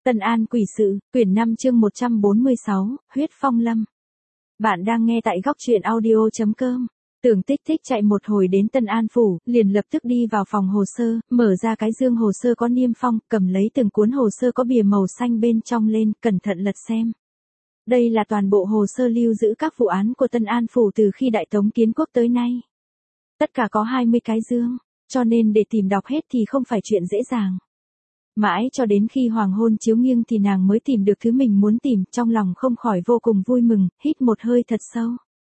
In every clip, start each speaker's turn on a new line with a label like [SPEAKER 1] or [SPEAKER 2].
[SPEAKER 1] Tân An Quỷ Sự, quyển 5 chương 146, Huyết Phong Lâm. Bạn đang nghe tại góc truyện audio.com. Tưởng Tích Tích chạy một hồi đến Tân An Phủ, liền lập tức đi vào phòng hồ sơ, mở ra cái dương hồ sơ có niêm phong, cầm lấy từng cuốn hồ sơ có bìa màu xanh bên trong lên, cẩn thận lật xem. Đây là toàn bộ hồ sơ lưu giữ các vụ án của Tân An Phủ từ khi Đại Tống Kiến Quốc tới nay. Tất cả có 20 cái dương, cho nên để tìm đọc hết thì không phải chuyện dễ dàng. Mãi cho đến khi hoàng hôn chiếu nghiêng thì nàng mới tìm được thứ mình muốn tìm, trong lòng không khỏi vô cùng vui mừng, hít một hơi thật sâu.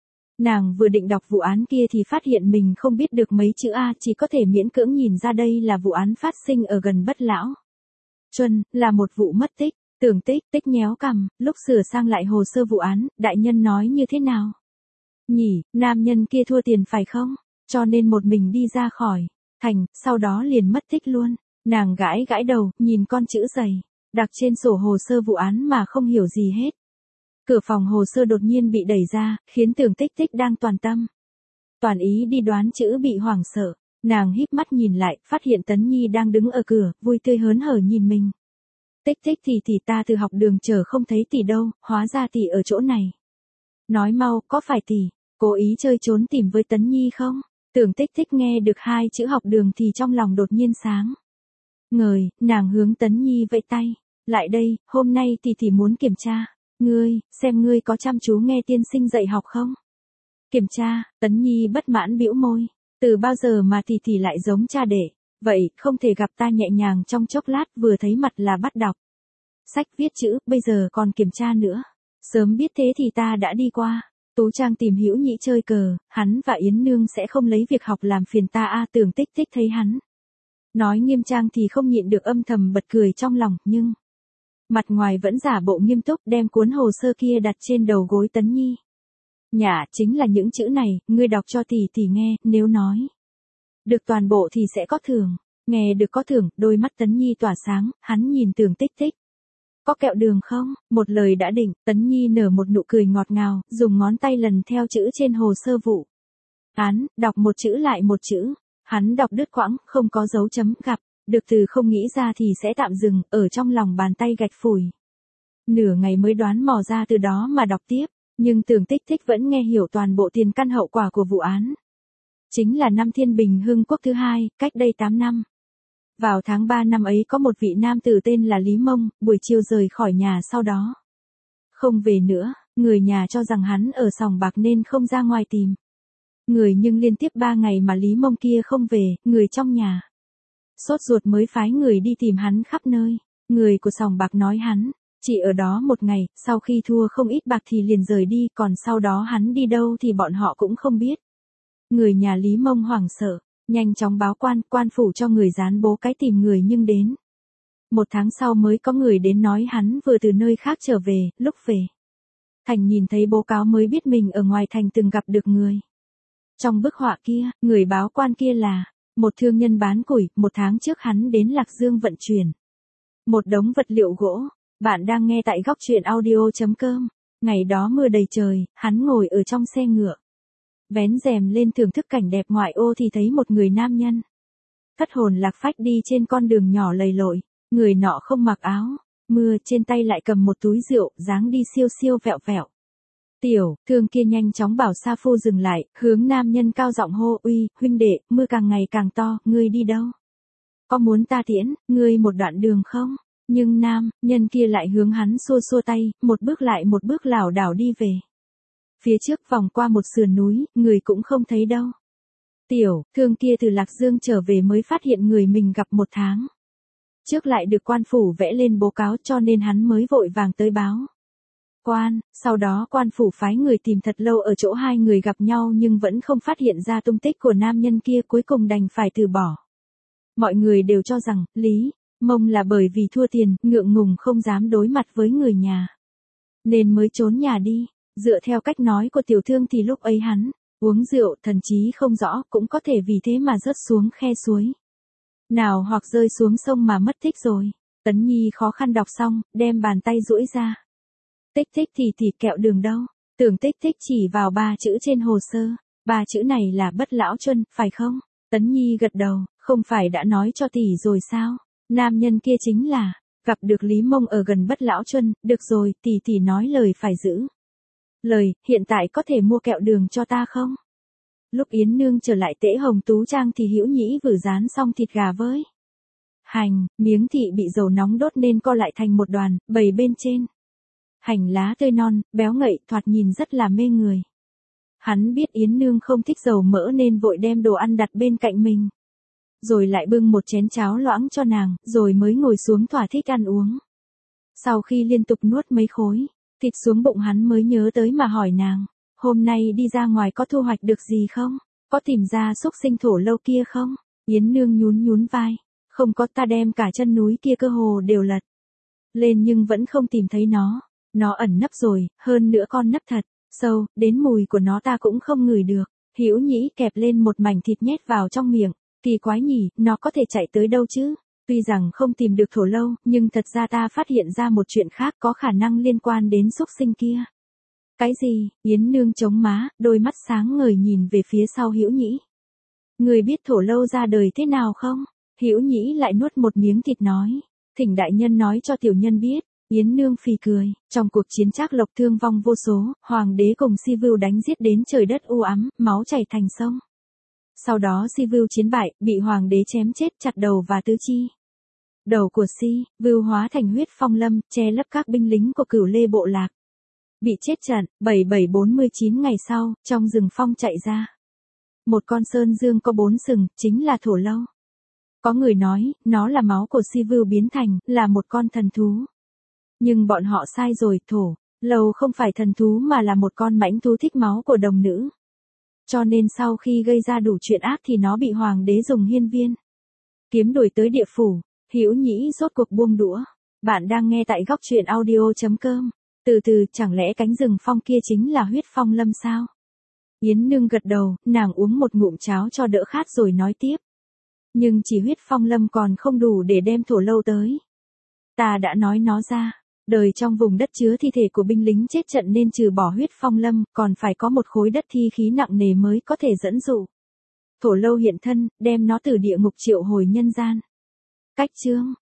[SPEAKER 1] Nàng vừa định đọc vụ án kia thì phát hiện mình không biết được mấy chữ A, chỉ có thể miễn cưỡng nhìn ra đây là vụ án phát sinh ở gần Bất Lão Chuân, là một vụ mất tích. Tưởng Tích Tích nhéo cằm, lúc sửa sang lại hồ sơ vụ án, đại nhân nói như thế nào? Nhỉ, nam nhân kia thua tiền phải không? Cho nên một mình đi ra khỏi thành, sau đó liền mất tích luôn. Nàng gãi gãi đầu, nhìn con chữ dày đặc trên sổ hồ sơ vụ án mà không hiểu gì hết. Cửa phòng hồ sơ đột nhiên bị đẩy ra, khiến Tưởng Tích Tích đang toàn tâm toàn ý đi đoán chữ bị hoảng sợ. Nàng híp mắt nhìn lại, phát hiện Tấn Nhi đang đứng ở cửa, vui tươi hớn hở nhìn mình. Tích Tích tỷ ta từ học đường chờ không thấy tỷ đâu, hóa ra tỷ ở chỗ này. Nói mau, có phải tỷ cố ý chơi trốn tìm với Tấn Nhi không? Tưởng Tích Tích nghe được hai chữ học đường thì trong lòng đột nhiên sáng ngời, nàng hướng Tấn Nhi vẫy tay. Lại đây, hôm nay tỷ muốn kiểm tra ngươi, xem ngươi có chăm chú nghe tiên sinh dạy học không? Kiểm tra? Tấn Nhi bất mãn bĩu môi. Từ bao giờ mà tỷ lại giống cha đẻ? Vậy, không thể gặp ta nhẹ nhàng trong chốc lát, vừa thấy mặt là bắt đọc sách viết chữ, bây giờ còn kiểm tra nữa. Sớm biết thế thì ta đã đi qua Tú Trang tìm Hữu Nhĩ chơi cờ, hắn và Yến Nương sẽ không lấy việc học làm phiền ta a. Tưởng Tích Tích thấy hắn nói nghiêm trang thì không nhịn được âm thầm bật cười trong lòng, nhưng mặt ngoài vẫn giả bộ nghiêm túc, đem cuốn hồ sơ kia đặt trên đầu gối Tấn Nhi. Nhả, chính là những chữ này, ngươi đọc cho tỷ nghe, nếu nói được toàn bộ thì sẽ có thưởng. Nghe được có thưởng, đôi mắt Tấn Nhi tỏa sáng, hắn nhìn Tưởng Tích Tích. Có kẹo đường không? Một lời đã định, Tấn Nhi nở một nụ cười ngọt ngào, dùng ngón tay lần theo chữ trên hồ sơ vụ án, đọc một chữ lại một chữ. Hắn đọc đứt quãng, không có dấu chấm, gặp được từ không nghĩ ra thì sẽ tạm dừng, ở trong lòng bàn tay gạch phủi. Nửa ngày mới đoán mò ra từ đó mà đọc tiếp, nhưng Tưởng Tích Tích vẫn nghe hiểu toàn bộ tiền căn hậu quả của vụ án. Chính là năm Thiên Bình Hưng Quốc thứ hai, cách đây 8 năm. Vào tháng 3 năm ấy có một vị nam tử tên là Lý Mông, buổi chiều rời khỏi nhà sau đó không về nữa, người nhà cho rằng hắn ở sòng bạc nên không ra ngoài tìm người, nhưng liên tiếp 3 ngày mà Lý Mông kia không về, người trong nhà sốt ruột mới phái người đi tìm hắn khắp nơi. Người của sòng bạc nói hắn chỉ ở đó một ngày, sau khi thua không ít bạc thì liền rời đi, còn sau đó hắn đi đâu thì bọn họ cũng không biết. Người nhà Lý Mông hoảng sợ, nhanh chóng báo quan phủ cho người dán bố cái tìm người, nhưng đến 1 tháng sau mới có người đến nói hắn vừa từ nơi khác trở về. Lúc về thành nhìn thấy bố cáo mới biết mình ở ngoài thành từng gặp được người. Trong bức họa kia, người báo quan kia là một thương nhân bán củi. 1 tháng trước hắn đến Lạc Dương vận chuyển một đống vật liệu gỗ. Bạn đang nghe tại góc truyện audio.com. Ngày đó mưa đầy trời, hắn ngồi ở trong xe ngựa, vén rèm lên thưởng thức cảnh đẹp ngoại ô thì thấy một người nam nhân thất hồn lạc phách đi trên con đường nhỏ lầy lội. Người nọ không mặc áo mưa, trên tay lại cầm một túi rượu, dáng đi siêu siêu vẹo vẹo. Tiểu thương kia nhanh chóng bảo sa phu dừng lại, hướng nam nhân cao giọng hô: Uy, huynh đệ, mưa càng ngày càng to, ngươi đi đâu? Có muốn ta tiễn ngươi một đoạn đường không? Nhưng nam nhân kia lại hướng hắn xua xua tay, một bước lại một bước lảo đảo đi về phía trước, vòng qua một sườn núi, người cũng không thấy đâu. Tiểu thương kia từ Lạc Dương trở về mới phát hiện người mình gặp 1 tháng trước lại được quan phủ vẽ lên bố cáo, cho nên hắn mới vội vàng tới báo quan. Sau đó quan phủ phái người tìm thật lâu ở chỗ hai người gặp nhau nhưng vẫn không phát hiện ra tung tích của nam nhân kia, cuối cùng đành phải từ bỏ. Mọi người đều cho rằng Lý Mông là bởi vì thua tiền, ngượng ngùng không dám đối mặt với người nhà nên mới trốn nhà đi. Dựa theo cách nói của tiểu thương thì lúc ấy hắn uống rượu, thần trí không rõ, cũng có thể vì thế mà rớt xuống khe suối nào hoặc rơi xuống sông mà mất tích rồi. Tấn Nhi khó khăn đọc xong, đem bàn tay duỗi ra. Tích Tích thì kẹo đường đâu? Tưởng Tích Tích chỉ vào 3 chữ trên hồ sơ. 3 chữ này là Bất Lão Chuân, phải không? Tấn Nhi gật đầu, không phải đã nói cho tỷ rồi sao? Nam nhân kia chính là Gặp được Lý Mông ở gần Bất Lão Chuân, được rồi, tỷ tỷ nói lời phải giữ. Lời, hiện tại có thể mua kẹo đường cho ta không? Lúc Yến Nương trở lại Tễ Hồng Tú Trang thì Hữu Nhĩ vừa rán xong thịt gà với hành, miếng thị bị dầu nóng đốt nên co lại thành một đoàn, bày bên trên. Hành lá tươi non, béo ngậy, thoạt nhìn rất là mê người. Hắn biết Yến Nương không thích dầu mỡ nên vội đem đồ ăn đặt bên cạnh mình. Rồi lại bưng một chén cháo loãng cho nàng, rồi mới ngồi xuống thỏa thích ăn uống. Sau khi liên tục nuốt mấy khối thịt xuống bụng hắn mới nhớ tới mà hỏi nàng, hôm nay đi ra ngoài có thu hoạch được gì không? Có tìm ra xúc sinh thổ lâu kia không? Yến Nương nhún nhún vai, không có, ta đem cả chân núi kia cơ hồ đều lật lên nhưng vẫn không tìm thấy nó ẩn nấp rồi, hơn nữa con nấp thật sâu, đến mùi của nó ta cũng không ngửi được. Hữu Nhĩ kẹp lên một mảnh thịt nhét vào trong miệng, kỳ quái nhỉ, nó có thể chạy tới đâu chứ? Tuy rằng không tìm được thổ lâu, nhưng thật ra ta phát hiện ra một chuyện khác có khả năng liên quan đến xúc sinh kia. Cái gì? Yến Nương chống má, đôi mắt sáng ngời nhìn về phía sau Hữu Nhĩ. Người biết thổ lâu ra đời thế nào không? Hữu Nhĩ lại nuốt một miếng thịt nói, thỉnh đại nhân nói cho tiểu nhân biết. Yến Nương phì cười, trong cuộc chiến Trác Lộc thương vong vô số, hoàng đế cùng Si Vưu đánh giết đến trời đất u ám, máu chảy thành sông. Sau đó Si Vưu chiến bại, bị hoàng đế chém chết, chặt đầu và tứ chi. Đầu của Si Vưu hóa thành huyết phong lâm, che lấp các binh lính của Cửu Lê bộ lạc. Bị chết trận, 7749 ngày sau, trong rừng phong chạy ra một con sơn dương có 4 sừng, chính là thổ lâu. Có người nói, nó là máu của Si Vưu biến thành, là một con thần thú. Nhưng bọn họ sai rồi, thổ lâu không phải thần thú mà là một con mãnh thú thích máu của đồng nữ. Cho nên sau khi gây ra đủ chuyện ác thì nó bị hoàng đế dùng hiên viên kiếm đuổi tới địa phủ. Hữu Nhĩ rốt cuộc buông đũa. Bạn đang nghe tại góc truyện audio.com. Từ từ, chẳng lẽ cánh rừng phong kia chính là huyết phong lâm sao? Yến Nương gật đầu, nàng uống một ngụm cháo cho đỡ khát rồi nói tiếp. Nhưng chỉ huyết phong lâm còn không đủ để đem thổ lâu tới. Ta đã nói nó ra. Đời trong vùng đất chứa thi thể của binh lính chết trận nên trừ bỏ huyết phong lâm, còn phải có một khối đất thi khí nặng nề mới có thể dẫn dụ thổ lâu hiện thân, đem nó từ địa ngục triệu hồi nhân gian. Cách chương